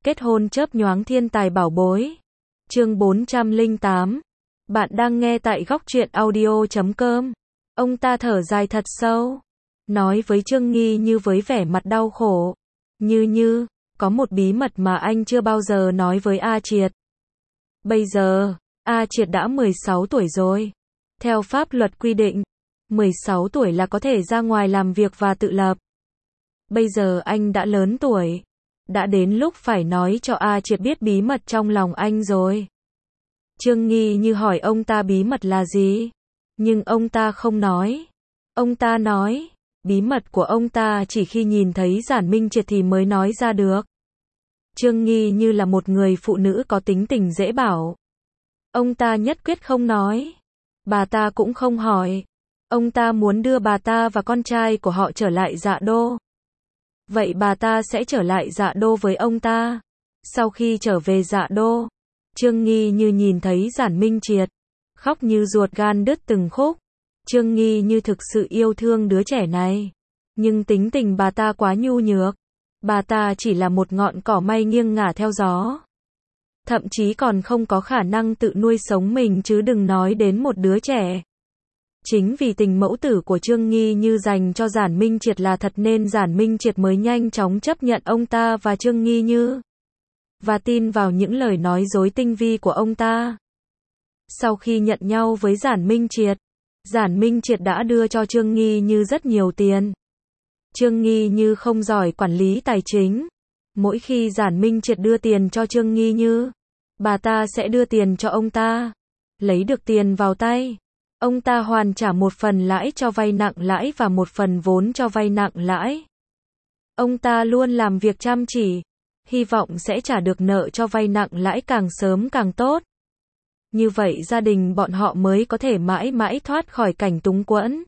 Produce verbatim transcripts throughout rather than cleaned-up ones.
Kết hôn chớp nhoáng thiên tài bảo bối. Chương bốn trăm lẻ tám. Bạn đang nghe tại góc truyện audio chấm com. Ông ta thở dài thật sâu, nói với Trương Nghi Như với vẻ mặt đau khổ. Như Như, có một bí mật mà anh chưa bao giờ nói với A Triệt. Bây giờ, A Triệt đã mười sáu tuổi rồi. Theo pháp luật quy định, mười sáu tuổi là có thể ra ngoài làm việc và tự lập. Bây giờ anh đã lớn tuổi. Đã đến lúc phải nói cho A Triệt biết bí mật trong lòng anh rồi. Trương Nghi Như hỏi ông ta bí mật là gì? Nhưng ông ta không nói. Ông ta nói, bí mật của ông ta chỉ khi nhìn thấy Giản Minh Triệt thì mới nói ra được. Trương Nghi Như là một người phụ nữ có tính tình dễ bảo. Ông ta nhất quyết không nói. Bà ta cũng không hỏi. Ông ta muốn đưa bà ta và con trai của họ trở lại Dạ Đô. Vậy bà ta sẽ trở lại Dạ Đô với ông ta. Sau khi trở về Dạ Đô, Trương Nghi Như nhìn thấy Giản Minh Triệt, khóc như ruột gan đứt từng khúc. Trương Nghi Như thực sự yêu thương đứa trẻ này. Nhưng tính tình bà ta quá nhu nhược. Bà ta chỉ là một ngọn cỏ may nghiêng ngả theo gió. Thậm chí còn không có khả năng tự nuôi sống mình chứ đừng nói đến một đứa trẻ. Chính vì tình mẫu tử của Trương Nghi Như dành cho Giản Minh Triệt là thật nên Giản Minh Triệt mới nhanh chóng chấp nhận ông ta và Trương Nghi Như. Và tin vào những lời nói dối tinh vi của ông ta. Sau khi nhận nhau với Giản Minh Triệt, Giản Minh Triệt đã đưa cho Trương Nghi Như rất nhiều tiền. Trương Nghi Như không giỏi quản lý tài chính. Mỗi khi Giản Minh Triệt đưa tiền cho Trương Nghi Như, bà ta sẽ đưa tiền cho ông ta. Lấy được tiền vào tay, ông ta hoàn trả một phần lãi cho vay nặng lãi và một phần vốn cho vay nặng lãi. Ông ta luôn làm việc chăm chỉ, hy vọng sẽ trả được nợ cho vay nặng lãi càng sớm càng tốt. Như vậy gia đình bọn họ mới có thể mãi mãi thoát khỏi cảnh túng quẫn.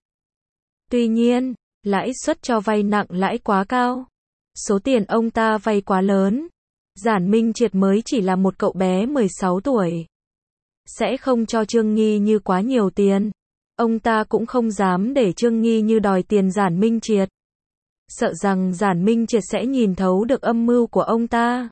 Tuy nhiên, lãi suất cho vay nặng lãi quá cao. Số tiền ông ta vay quá lớn. Giản Minh Triệt mới chỉ là một cậu bé mười sáu tuổi. Sẽ không cho Trương Nghi Như quá nhiều tiền. Ông ta cũng không dám để Trương Nghi Như đòi tiền Giản Minh Triệt. Sợ rằng Giản Minh Triệt sẽ nhìn thấu được âm mưu của ông ta.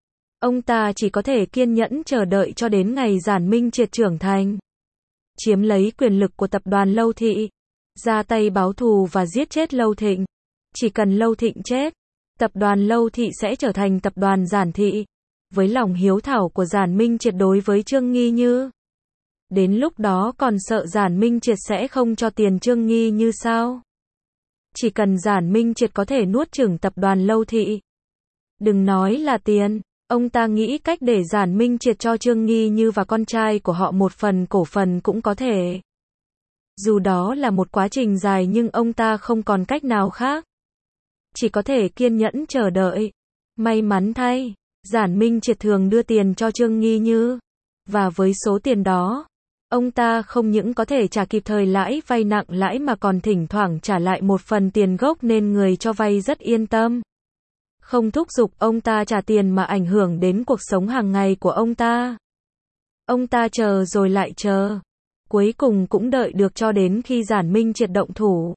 Ông ta chỉ có thể kiên nhẫn chờ đợi cho đến ngày Giản Minh Triệt trưởng thành. Chiếm lấy quyền lực của tập đoàn Lâu Thị. Ra tay báo thù và giết chết Lâu Thịnh. Chỉ cần Lâu Thịnh chết, tập đoàn Lâu Thị sẽ trở thành tập đoàn Giản Thị. Với lòng hiếu thảo của Giản Minh Triệt đối với Trương Nghi Như. Đến lúc đó còn sợ Giản Minh Triệt sẽ không cho tiền Trương Nghi Như sao? Chỉ cần Giản Minh Triệt có thể nuốt chửng tập đoàn Lâu Thị. Đừng nói là tiền, ông ta nghĩ cách để Giản Minh Triệt cho Trương Nghi Như và con trai của họ một phần cổ phần cũng có thể. Dù đó là một quá trình dài nhưng ông ta không còn cách nào khác. Chỉ có thể kiên nhẫn chờ đợi. May mắn thay, Giản Minh Triệt thường đưa tiền cho Trương Nghi Như. Và với số tiền đó, ông ta không những có thể trả kịp thời lãi vay nặng lãi mà còn thỉnh thoảng trả lại một phần tiền gốc nên người cho vay rất yên tâm. Không thúc giục ông ta trả tiền mà ảnh hưởng đến cuộc sống hàng ngày của ông ta. Ông ta chờ rồi lại chờ. Cuối cùng cũng đợi được cho đến khi Giản Minh Triệt động thủ.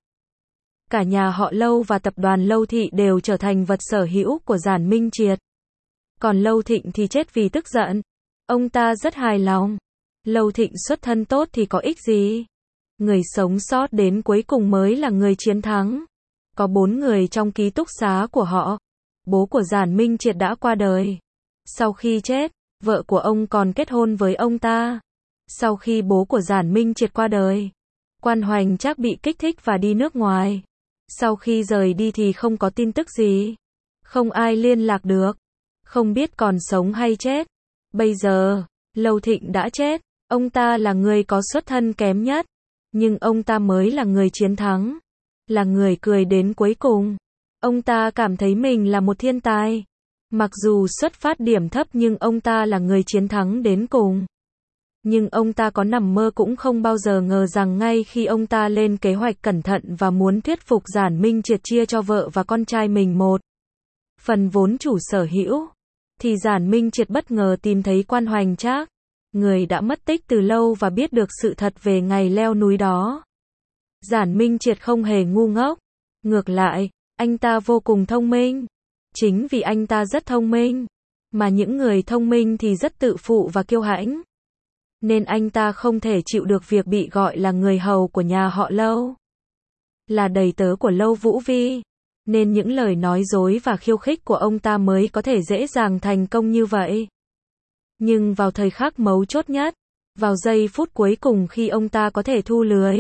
Cả nhà họ Lâu và tập đoàn Lâu Thị đều trở thành vật sở hữu của Giản Minh Triệt. Còn Lâu Thịnh thì chết vì tức giận. Ông ta rất hài lòng. Lâu Thịnh xuất thân tốt thì có ích gì? Người sống sót đến cuối cùng mới là người chiến thắng. Có bốn người trong ký túc xá của họ. Bố của Giản Minh Triệt đã qua đời. Sau khi chết, vợ của ông còn kết hôn với ông ta. Sau khi bố của Giản Minh Triệt qua đời, Quan Hoành Trác bị kích thích và đi nước ngoài. Sau khi rời đi thì không có tin tức gì. Không ai liên lạc được. Không biết còn sống hay chết. Bây giờ, Lâu Thịnh đã chết. Ông ta là người có xuất thân kém nhất. Nhưng ông ta mới là người chiến thắng. Là người cười đến cuối cùng. Ông ta cảm thấy mình là một thiên tài. Mặc dù xuất phát điểm thấp nhưng ông ta là người chiến thắng đến cùng. Nhưng ông ta có nằm mơ cũng không bao giờ ngờ rằng ngay khi ông ta lên kế hoạch cẩn thận và muốn thuyết phục Giản Minh Triệt chia cho vợ và con trai mình một phần vốn chủ sở hữu, thì Giản Minh Triệt bất ngờ tìm thấy Quan Hoành Trác, người đã mất tích từ lâu và biết được sự thật về ngày leo núi đó. Giản Minh Triệt không hề ngu ngốc. Ngược lại, anh ta vô cùng thông minh. Chính vì anh ta rất thông minh, Mà những người thông minh thì rất tự phụ và kiêu hãnh. Nên anh ta không thể chịu được việc bị gọi là người hầu của nhà họ Lâu. Là đầy tớ của Lâu Vũ Vi. Nên những lời nói dối và khiêu khích của ông ta mới có thể dễ dàng thành công như vậy. Nhưng vào thời khắc mấu chốt nhất, vào giây phút cuối cùng khi ông ta có thể thu lưới,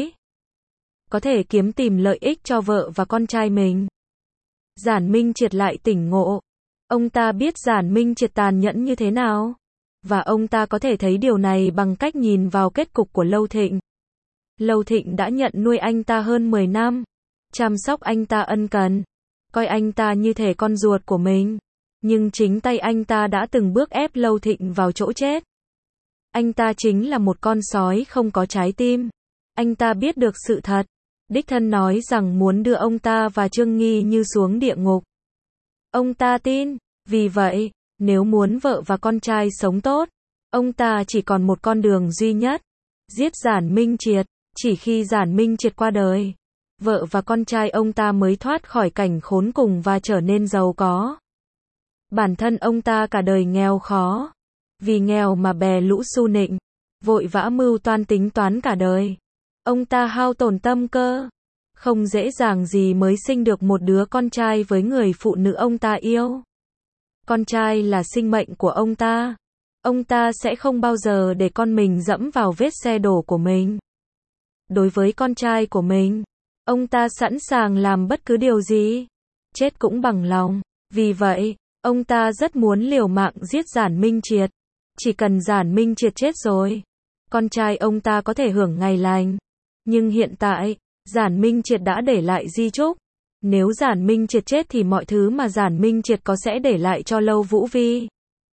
có thể kiếm tìm lợi ích cho vợ và con trai mình, Giản Minh Triệt lại tỉnh ngộ. Ông ta biết Giản Minh Triệt tàn nhẫn như thế nào. Và ông ta có thể thấy điều này bằng cách nhìn vào kết cục của Lâu Thịnh. Lâu Thịnh đã nhận nuôi anh ta hơn mười năm, chăm sóc anh ta ân cần, coi anh ta như thể con ruột của mình. Nhưng chính tay anh ta đã từng bước ép Lâu Thịnh vào chỗ chết. Anh ta chính là một con sói không có trái tim. Anh ta biết được sự thật. Đích thân nói rằng muốn đưa ông ta và Trương Nghi Như xuống địa ngục. Ông ta tin. Vì vậy, nếu muốn vợ và con trai sống tốt, ông ta chỉ còn một con đường duy nhất. Giết Giản Minh Triệt. Chỉ khi Giản Minh Triệt qua đời, vợ và con trai ông ta mới thoát khỏi cảnh khốn cùng và trở nên giàu có. Bản thân ông ta cả đời nghèo khó. Vì nghèo mà bè lũ xu nịnh, vội vã mưu toan tính toán cả đời. Ông ta hao tổn tâm cơ. Không dễ dàng gì mới sinh được một đứa con trai với người phụ nữ ông ta yêu. Con trai là sinh mệnh của ông ta. Ông ta sẽ không bao giờ để con mình dẫm vào vết xe đổ của mình. Đối với con trai của mình, ông ta sẵn sàng làm bất cứ điều gì. Chết cũng bằng lòng. Vì vậy, ông ta rất muốn liều mạng giết Giản Minh Triệt. Chỉ cần Giản Minh Triệt chết rồi, con trai ông ta có thể hưởng ngày lành. Nhưng hiện tại, Giản Minh Triệt đã để lại di chúc. Nếu Giản Minh Triệt chết thì mọi thứ mà Giản Minh Triệt có sẽ để lại cho Lâu Vũ Vi.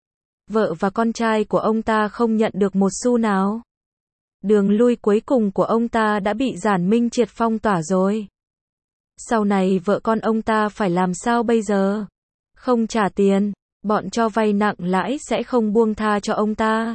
Vợ và con trai của ông ta không nhận được một xu nào. Đường lui cuối cùng của ông ta đã bị Giản Minh Triệt phong tỏa rồi. Sau này vợ con ông ta phải làm sao bây giờ? Không trả tiền, bọn cho vay nặng lãi sẽ không buông tha cho ông ta.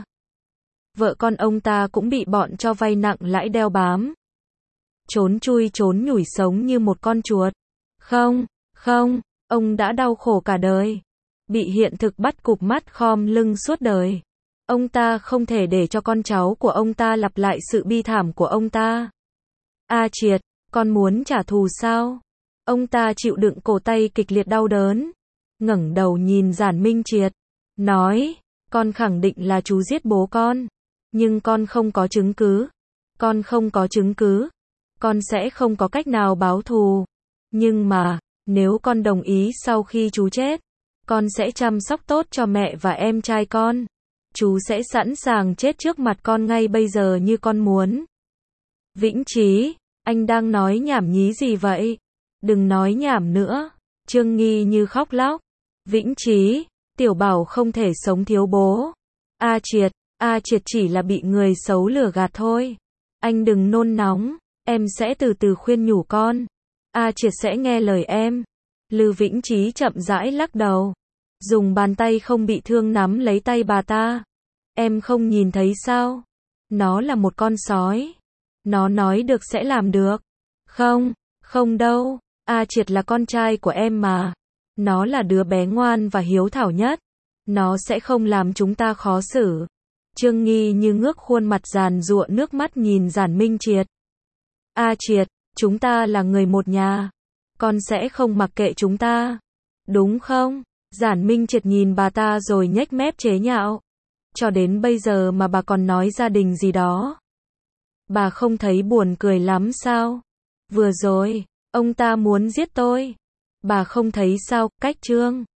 Vợ con ông ta cũng bị bọn cho vay nặng lãi đeo bám. Trốn chui trốn nhủi sống như một con chuột. Không, không, ông đã đau khổ cả đời. Bị hiện thực bắt cụp mắt khom lưng suốt đời. Ông ta không thể để cho con cháu của ông ta lặp lại sự bi thảm của ông ta. A Triệt, con muốn trả thù sao? Ông ta chịu đựng cổ tay kịch liệt đau đớn. Ngẩng đầu nhìn Giản Minh Triệt. Nói, con khẳng định là chú giết bố con. Nhưng con không có chứng cứ. Con không có chứng cứ. Con sẽ không có cách nào báo thù. Nhưng mà, nếu con đồng ý sau khi chú chết, con sẽ chăm sóc tốt cho mẹ và em trai con. Chú sẽ sẵn sàng chết trước mặt con ngay bây giờ như con muốn. Vĩnh Trí, anh đang nói nhảm nhí gì vậy? Đừng nói nhảm nữa. Trương Nghi Như khóc lóc. Vĩnh Trí, Tiểu Bảo không thể sống thiếu bố. A Triệt, A Triệt chỉ là bị người xấu lừa gạt thôi. Anh đừng nôn nóng, em sẽ từ từ khuyên nhủ con. A Triệt sẽ nghe lời em. Lư Vĩnh Trí chậm rãi lắc đầu. Dùng bàn tay không bị thương nắm lấy tay bà ta. Em không nhìn thấy sao? Nó là một con sói. Nó nói được sẽ làm được. Không, không đâu. A Triệt là con trai của em mà. Nó là đứa bé ngoan và hiếu thảo nhất. Nó sẽ không làm chúng ta khó xử. Trương Nghi Như ngước khuôn mặt giàn giụa nước mắt nhìn Giản Minh Triệt. A Triệt, chúng ta là người một nhà. Con sẽ không mặc kệ chúng ta. Đúng không? Giản Minh Triệt nhìn bà ta rồi nhếch mép chế nhạo. Cho đến bây giờ mà bà còn nói gia đình gì đó. Bà không thấy buồn cười lắm sao? Vừa rồi, ông ta muốn giết tôi. Bà không thấy sao, cách Trương